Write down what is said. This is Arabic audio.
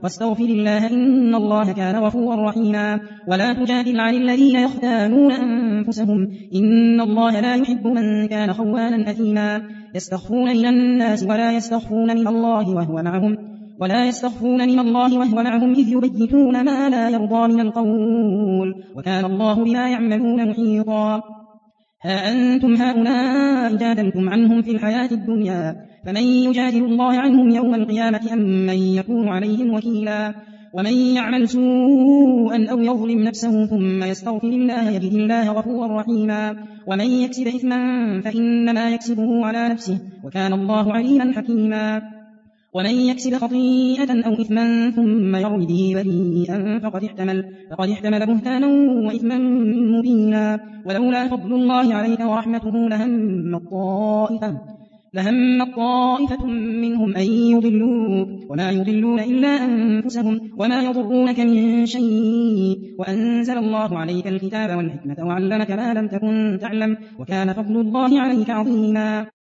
واستغفر الله إن الله كان غفورا رحيما. ولا تجادل عن الذين يختانون أنفسهم إن الله لا يحب من كان خوانا أثيما. يستخفون من الناس ولا يستخفون من الله وهو معهم إذ يبيتون ما لا يرضى من القول وكان الله بما يعملون محيطا. ها أنتم هؤلاء جادلتم عنهم في الحياة الدنيا فمن يجادل الله عنهم يوم القيامة أم من يكون عليهم وكيلا. ومن يعمل سوءا أو يظلم نفسه ثم يستغفر الله يجد الله غفورا رحيما. ومن يكسب إثما فإنما يكسبه على نفسه وكان الله عليما حكيما. ومن يكسب خطيئة أو إثما ثم يرم به بريئا فقد احتمل بهتانا وإثما مبينا. ولولا فضل الله عليك ورحمته لهم طائفة منهم أن يضلوك وما يضلون إلا أنفسهم وما يضرونك من شيء وأنزل الله عليك الكتاب والحكمة وعلمك ما لم تكن تعلم وكان فضل الله عليك عظيما.